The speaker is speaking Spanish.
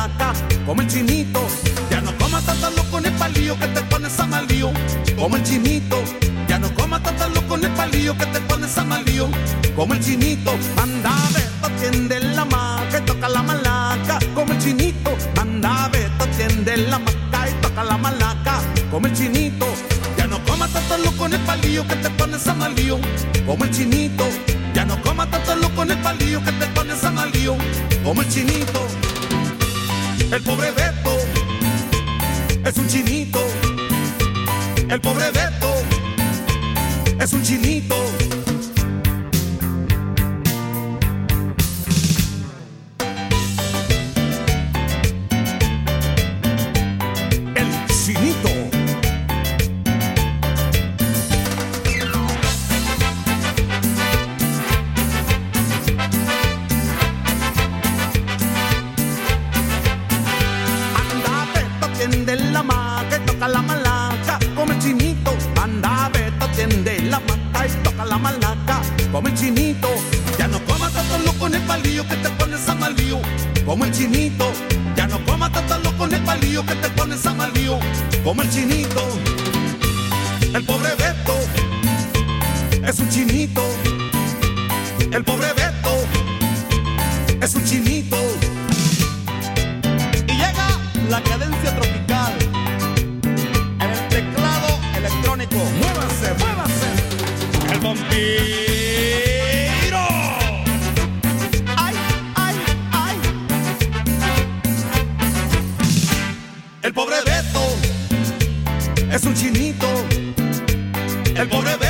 malaca, como el chinito. Ya no comas tanto loco en el palillo que te pones a malío, como el chinito. Ya no comas tanto loco en el palillo que te pones a malío, como el chinito. Anda, Beto, tiende la maca y toca la malaca, como el chinito. Anda, Beto, tiende la maca y toca la malaca, como el chinito. Ya no comas tanto loco en el palillo que te pones a malío, como el chinito. Ya no comas tanto loco en el palillo que te pones a malío, como el chinito. El pobre Beto es un chinito. El pobre Beto es un chinito. El chinito. Tiende la maca y toca la malaca, como el chinito. Anda, Beto, tiende la maca y toca la malaca, como el chinito. Ya no comas tanto loco en el palillo que te pones a malío, como el chinito. Ya no comas tanto loco en el palillo que te pones a malío, como el chinito. El pobre Beto es un chinito. El pobre Beto es un chinito. La cadencia tropical en el teclado electrónico. ¡Muévase, muévase! ¡El vampiro! ¡Ay, ay, ay! El pobre Beto es un chinito. El pobre Beto